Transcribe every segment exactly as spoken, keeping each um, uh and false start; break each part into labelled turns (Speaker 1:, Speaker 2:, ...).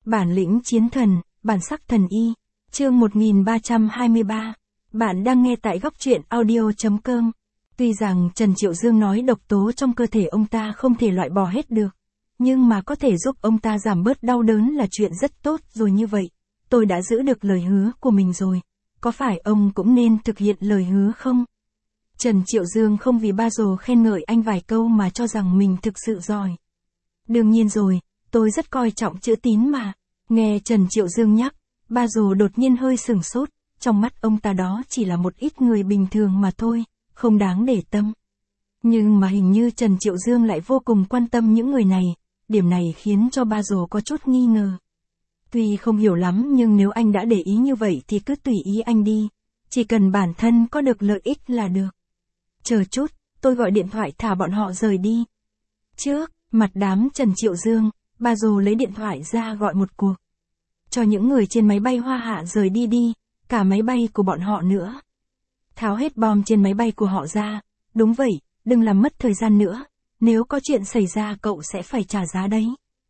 Speaker 1: Bản lĩnh chiến thần, bản sắc thần y. Chương một nghìn ba trăm hai mươi ba. Bạn đang nghe tại góc truyện audio chấm com. Tuy rằng Trần Triệu Dương nói độc tố trong cơ thể ông ta không thể loại bỏ hết được, nhưng mà có thể giúp ông ta giảm bớt đau đớn là chuyện rất tốt rồi. Như vậy, tôi đã giữ được lời hứa của mình rồi. Có phải ông cũng nên thực hiện lời hứa không? Trần Triệu Dương không vì Ba Dồ khen ngợi anh vài câu mà cho rằng mình thực sự giỏi. Đương nhiên rồi, tôi rất coi trọng chữ tín mà. Nghe Trần Triệu Dương nhắc, Ba Dồ đột nhiên hơi sửng sốt, trong mắt ông ta đó chỉ là một ít người bình thường mà thôi, không đáng để tâm. Nhưng mà hình như Trần Triệu Dương lại vô cùng quan tâm những người này, điểm này khiến cho Ba Dồ có chút nghi ngờ. Tuy không hiểu lắm nhưng nếu anh đã để ý như vậy thì cứ tùy ý anh đi, chỉ cần bản thân có được lợi ích là được. Chờ chút, tôi gọi điện thoại thả bọn họ rời đi. Trước mặt đám Trần Triệu Dương, Ba Dồ lấy điện thoại ra gọi một cuộc. Cho những người trên máy bay Hoa Hạ rời đi đi, cả máy bay của bọn họ nữa. Tháo hết bom trên máy bay của họ ra, đúng vậy, đừng làm mất thời gian nữa, nếu có chuyện xảy ra cậu sẽ phải trả giá đấy.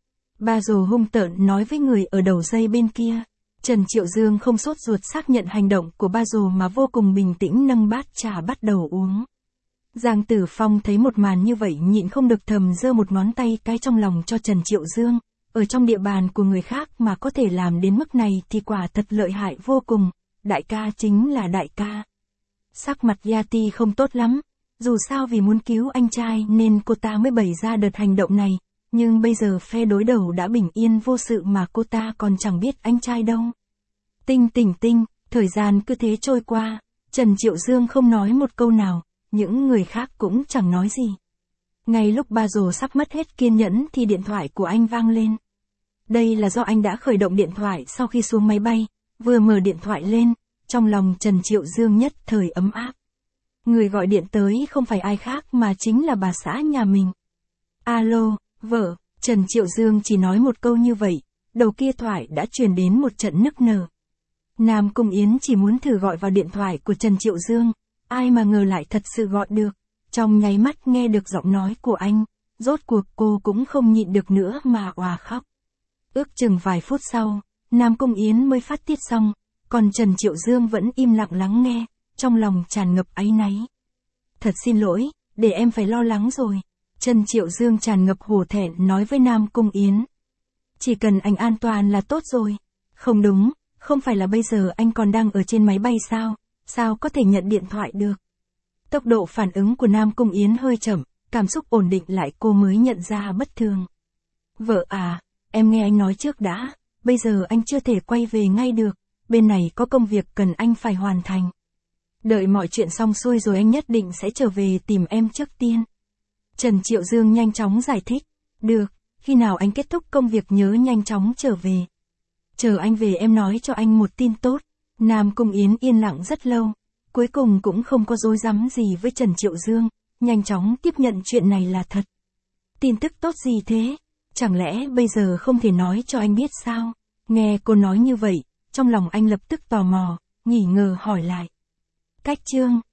Speaker 1: Ba Dồ hung tợn nói với người ở đầu dây bên kia. Trần Triệu Dương không sốt ruột xác nhận hành động của Ba Dồ mà vô cùng bình tĩnh nâng bát trà bắt đầu uống. Giang Tử Phong thấy một màn như vậy nhịn không được thầm giơ một ngón tay cái trong lòng cho Trần Triệu Dương. Ở trong địa bàn của người khác mà có thể làm đến mức này thì quả thật lợi hại vô cùng, đại ca chính là đại ca. Sắc mặt Yati không tốt lắm, dù sao vì muốn cứu anh trai nên cô ta mới bày ra đợt hành động này, nhưng bây giờ phe đối đầu đã bình yên vô sự mà cô ta còn chẳng biết anh trai đâu. Tinh tỉnh tinh, thời gian cứ thế trôi qua, Trần Triệu Dương không nói một câu nào, những người khác cũng chẳng nói gì. Ngay lúc Ba Dồ sắp mất hết kiên nhẫn thì điện thoại của anh vang lên. Đây là do anh đã khởi động điện thoại sau khi xuống máy bay, vừa mở điện thoại lên, trong lòng Trần Triệu Dương nhất thời ấm áp. Người gọi điện tới không phải ai khác mà chính là bà xã nhà mình. Alo, vợ, Trần Triệu Dương chỉ nói một câu như vậy, đầu kia thoại đã truyền đến một trận nức nở. Nam Cung Yến chỉ muốn thử gọi vào điện thoại của Trần Triệu Dương, ai mà ngờ lại thật sự gọi được. Trong nháy mắt nghe được giọng nói của anh, rốt cuộc cô cũng không nhịn được nữa mà òa khóc. Ước chừng vài phút sau, Nam Cung Yến mới phát tiết xong, còn Trần Triệu Dương vẫn im lặng lắng nghe, trong lòng tràn ngập áy náy. Thật xin lỗi, để em phải lo lắng rồi. Trần Triệu Dương tràn ngập hổ thẹn nói với Nam Cung Yến. Chỉ cần anh an toàn là tốt rồi. Không đúng, không phải là bây giờ anh còn đang ở trên máy bay sao, sao có thể nhận điện thoại được. Tốc độ phản ứng của Nam Cung Yến hơi chậm, cảm xúc ổn định lại cô mới nhận ra bất thường. Vợ à, em nghe anh nói trước đã, bây giờ anh chưa thể quay về ngay được, bên này có công việc cần anh phải hoàn thành. Đợi mọi chuyện xong xuôi rồi anh nhất định sẽ trở về tìm em trước tiên. Trần Triệu Dương nhanh chóng giải thích. Được, khi nào anh kết thúc công việc nhớ nhanh chóng trở về. Chờ anh về em nói cho anh một tin tốt. Nam Cung Yến yên lặng rất lâu, cuối cùng cũng không có rối rắm gì với Trần Triệu Dương, nhanh chóng tiếp nhận chuyện này là thật. Tin tức tốt gì thế? Chẳng lẽ bây giờ không thể nói cho anh biết sao? Nghe cô nói như vậy, trong lòng anh lập tức tò mò, nghi ngờ hỏi lại. Cách chương